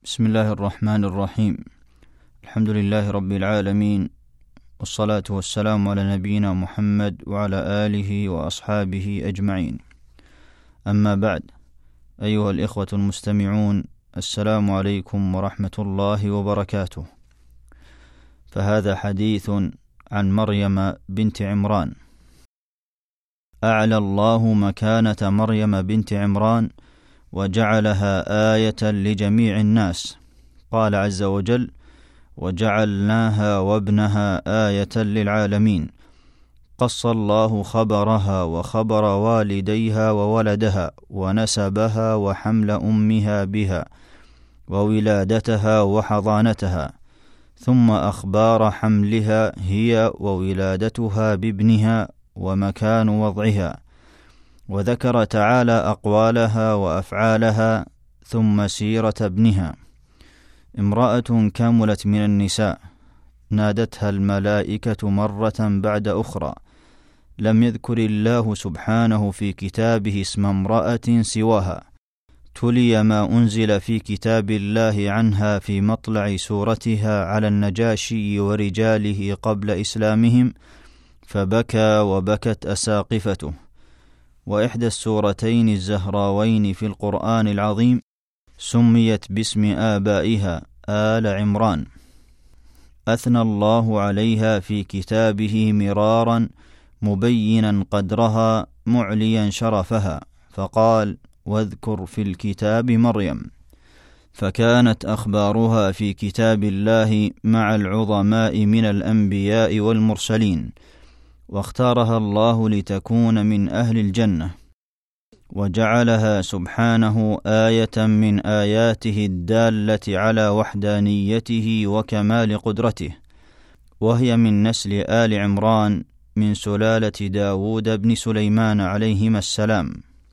بسم الله الرحمن الرحيم. الحمد لله رب العالمين، والصلاة والسلام على نبينا محمد وعلى آله وأصحابه أجمعين. أما بعد، أيها الإخوة المستمعون، السلام عليكم ورحمة الله وبركاته. فهذا حديث عن مريم بنت عمران. أعلى الله مكانة مريم بنت عمران وجعلها آية لجميع الناس. قال عز وجل: وجعلناها وابنها آية للعالمين. قص الله خبرها وخبر والديها وولدها ونسبها وحمل أمها بها وولادتها وحضانتها، ثم أخبار حملها هي وولادتها بابنها ومكان وضعها، وذكر تعالى أقوالها وأفعالها، ثم سيرة ابنها. امرأة كملت من النساء، نادتها الملائكة مرة بعد أخرى. لم يذكر الله سبحانه في كتابه اسم امرأة سواها. تلي ما أنزل في كتاب الله عنها في مطلع سورتها على النجاشي ورجاله قبل إسلامهم، فبكى وبكت أساقفته. وإحدى السورتين الزهراوين في القرآن العظيم سميت باسم آبائها آل عمران. أثنى الله عليها في كتابه مرارا، مبينا قدرها معليا شرفها، فقال: واذكر في الكتاب مريم. فكانت أخبارها في كتاب الله مع العظماء من الأنبياء والمرسلين، واختارها الله لتكون من أهل الجنة، وجعلها سبحانه آية من آياته الدالة على وحدانيته وكمال قدرته، وهي من نسل آل عمران من سلالة داود بن سليمان عليهما السلام.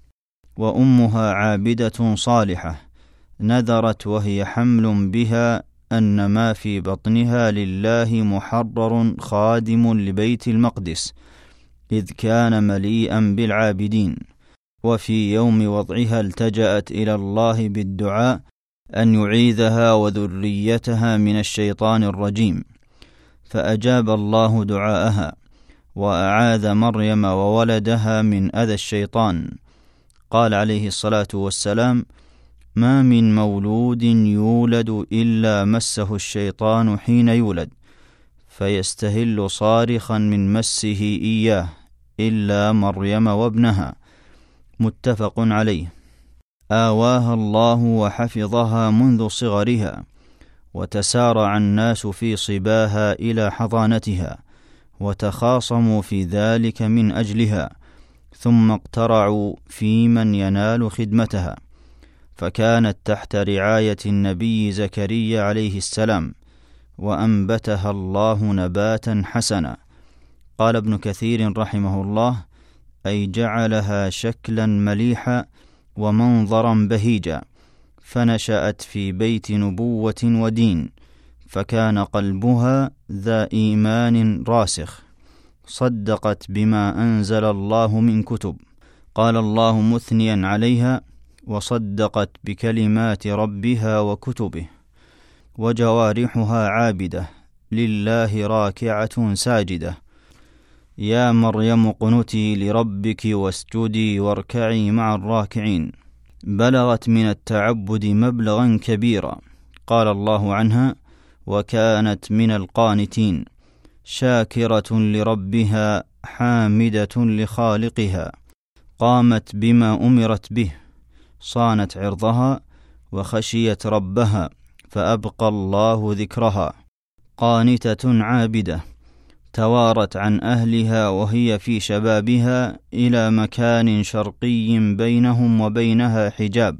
وأمها عابدة صالحة، نذرت وهي حمل بها أن ما في بطنها لله محرر خادم لبيت المقدس، إذ كان مليئا بالعابدين. وفي يوم وضعها التجأت إلى الله بالدعاء أن يعيذها وذريتها من الشيطان الرجيم، فأجاب الله دعاءها، وأعاذ مريم وولدها من أذى الشيطان. قال عليه الصلاة والسلام: ما من مولود يولد إلا مسه الشيطان حين يولد، فيستهل صارخا من مسه إياه، إلا مريم وابنها. متفق عليه. آواها الله وحفظها منذ صغرها، وتسارع الناس في صباها إلى حضانتها، وتخاصموا في ذلك من أجلها، ثم اقترعوا في من ينال خدمتها، فكانت تحت رعاية النبي زكريا عليه السلام، وأنبتها الله نباتا حسنا. قال ابن كثير رحمه الله: أي جعلها شكلا مليحا ومنظرا بهيجا، فنشأت في بيت نبوة ودين، فكان قلبها ذا إيمان راسخ، صدقت بما أنزل الله من كتب. قال الله مثنيا عليها: وصدقت بكلمات ربها وكتبه. وجوارحها عابدة لله راكعة ساجدة. يا مريم قنتي لربك واسجدي واركعي مع الراكعين. بلغت من التعبد مبلغا كبيرا. قال الله عنها: وكانت من القانتين، شاكرة لربها حامدة لخالقها. قامت بما أمرت به، صانت عرضها وخشيت ربها، فأبقى الله ذكرها. قانتة عابدة، توارت عن أهلها وهي في شبابها إلى مكان شرقي بينهم وبينها حجاب،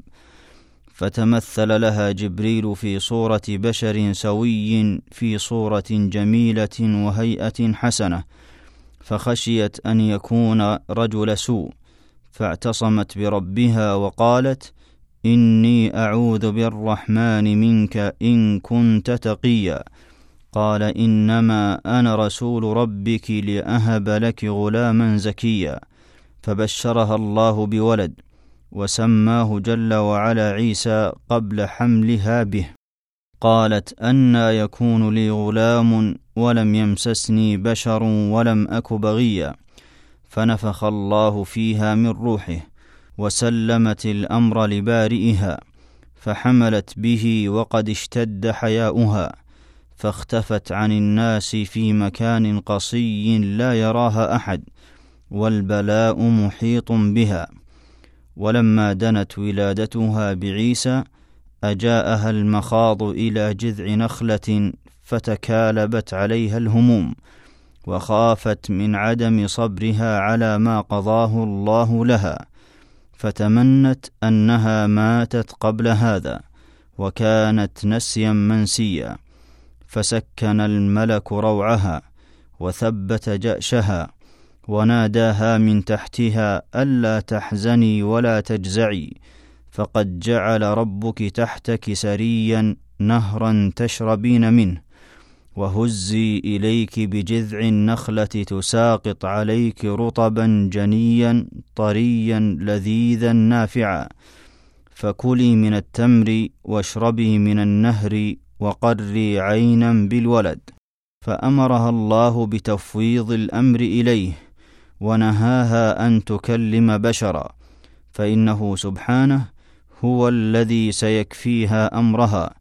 فتمثل لها جبريل في صورة بشر سوي في صورة جميلة وهيئة حسنة، فخشيت أن يكون رجل سوء، فاعتصمت بربها وقالت: إني أعوذ بالرحمن منك إن كنت تقيا. قال: إنما أنا رسول ربك لأهب لك غلاما زكيا. فبشرها الله بولد، وسماه جل وعلا عيسى قبل حملها به. قالت: أنى يكون لي غلام ولم يمسسني بشر ولم أك بغيا، فنفخ الله فيها من روحه وسلمت الأمر لبارئها، فحملت به وقد اشتد حياؤها، فاختفت عن الناس في مكان قصي لا يراها أحد، والبلاء محيط بها. ولما دنت ولادتها بعيسى أجاءها المخاض إلى جذع نخلة، فتكالبت عليها الهموم، وخافت من عدم صبرها على ما قضاه الله لها، فتمنت أنها ماتت قبل هذا، وكانت نسيا منسيا، فسكن الملك روعها وثبت جأشها، وناداها من تحتها: ألا تحزني ولا تجزعي، فقد جعل ربك تحتك سريا نهرا تشربين منه، وهزي إليك بجذع النخلة تساقط عليك رطبا جنيا طريا لذيذا نافعا، فكلي من التمر واشربي من النهر وقري عينا بالولد. فأمرها الله بتفويض الأمر إليه، ونهاها أن تكلم بشرا، فإنه سبحانه هو الذي سيكفيها أمرها،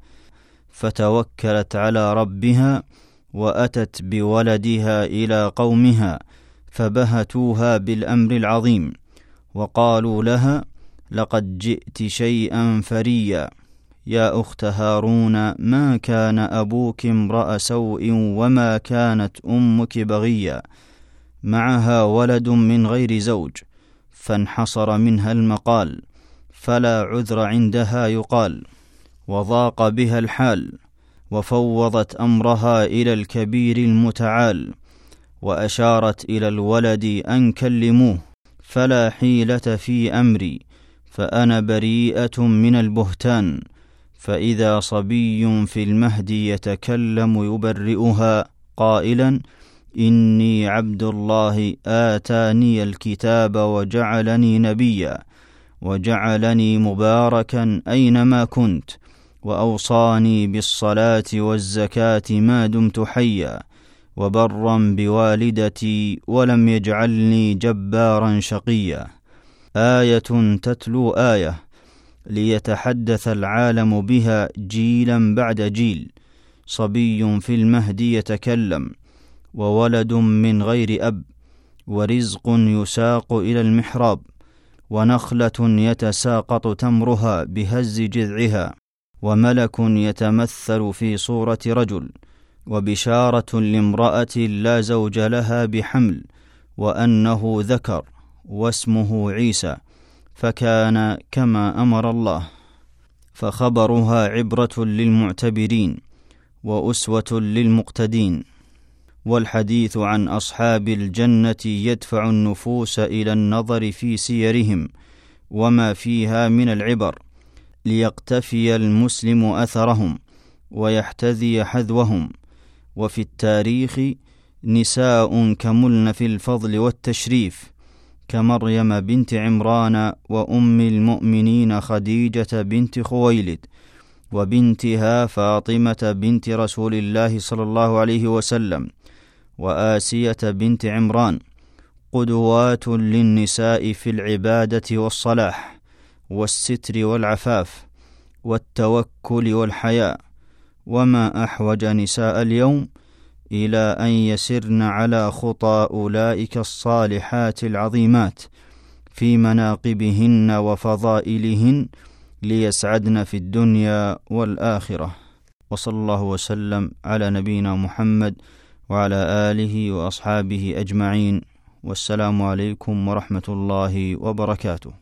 فتوكلت على ربها وأتت بولدها إلى قومها، فبهتوها بالأمر العظيم، وقالوا لها: لقد جئت شيئا فريا، يا أخت هارون، ما كان أبوك امرأ سوء وما كانت أمك بغيا، معها ولد من غير زوج. فانحصر منها المقال، فلا عذر عندها يقال، وضاق بها الحال، وفوضت أمرها إلى الكبير المتعال، وأشارت إلى الولد أن كلموه، فلا حيلة في أمري، فأنا بريئة من البهتان. فإذا صبي في المهد يتكلم يبرئها قائلا: إني عبد الله آتاني الكتاب وجعلني نبيا، وجعلني مباركا أينما كنت، وأوصاني بالصلاة والزكاة ما دمت حيا، وبرا بوالدتي، ولم يجعلني جبارا شقيا. آية تتلو آية، ليتحدث العالم بها جيلا بعد جيل. صبي في المهد يتكلم، وولد من غير أب، ورزق يساق إلى المحراب، ونخلة يتساقط تمرها بهز جذعها، وملك يتمثل في صورة رجل، وبشارة لامرأة لا زوج لها بحمل، وأنه ذكر واسمه عيسى، فكان كما أمر الله. فخبرها عبرة للمعتبرين وأسوة للمقتدين. والحديث عن أصحاب الجنة يدفع النفوس إلى النظر في سيرهم وما فيها من العبر، ليقتفي المسلم أثرهم ويحتذي حذوهم. وفي التاريخ نساء كملن في الفضل والتشريف، كمريم بنت عمران، وأم المؤمنين خديجة بنت خويلد، وبنتها فاطمة بنت رسول الله صلى الله عليه وسلم، وآسية بنت عمران، قدوات للنساء في العبادة والصلاح والستر والعفاف والتوكل والحياء. وما أحوج نساء اليوم إلى أن يسرن على خطى أولئك الصالحات العظيمات في مناقبهن وفضائلهن، ليسعدن في الدنيا والآخرة. وصلى الله وسلم على نبينا محمد وعلى آله وأصحابه أجمعين، والسلام عليكم ورحمة الله وبركاته.